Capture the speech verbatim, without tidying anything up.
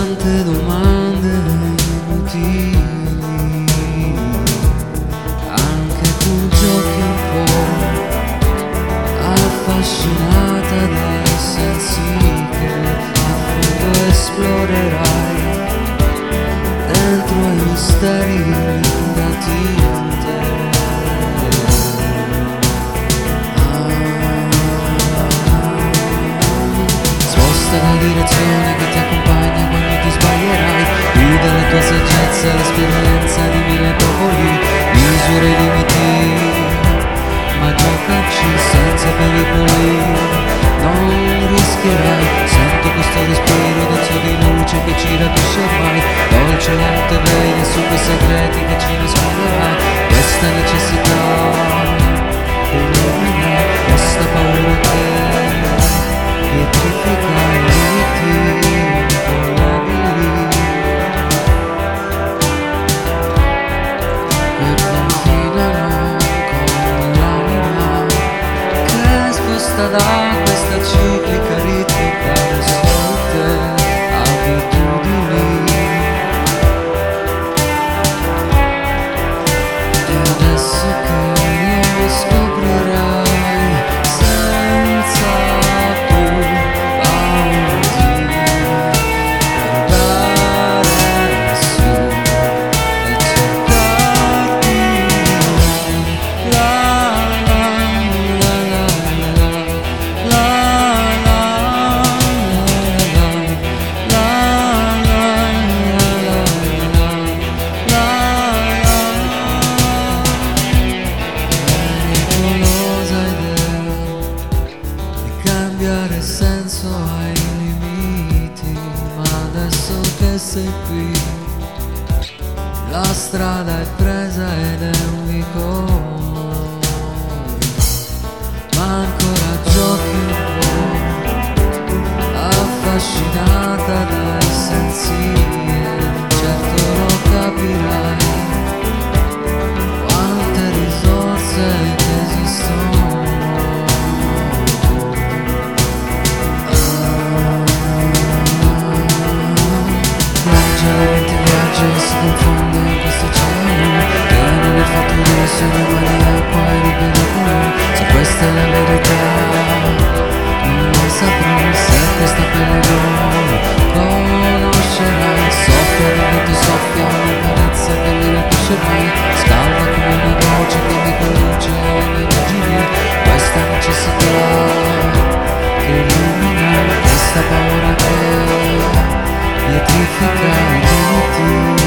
tante domande inutili, anche tu giochi un po' affascinata dai sensi che a fondo esplorerai dentro ai misteri da tinte. Sposta la direzione che ti accompagna quando ti sbaglierai, guida la tua saggezza, l'esperienza di mille popoli, misura i limiti, ma giocaci senza pericoli, non rischierai. Sento questo respiro denso di luce che ci rapisce ormai, dolce lente veglia su quei segreti che ci nasconderai. Questa necessità che illumina, questa paura che pietrifica i limiti imponibili, che confinano con l'anima che sposta da questa ciclica ritmica le solite abitudini. E adesso che lo scoprirai senza più paura di guardare su e cercarti. La la la la la la cambiare senso ai limiti, ma adesso che sei qui la strada è presa ed è un vicolo, ma ancora giochi un po' affascinata dai sensi e certo lo capirai quante risorse che esistono. La mente viaggia e si confonde in questo oceano che non è fatto di essere mare, acqua e di bene. Se questa è la verità non lo saprò, se questa pelle non conoscerai. Soffia del vento, soffia una carezza che mi rapisce mai, scalda come una voce che mi conduce alle immagini. Questa necessità che illumina, questa paura che pietrifica i limiti.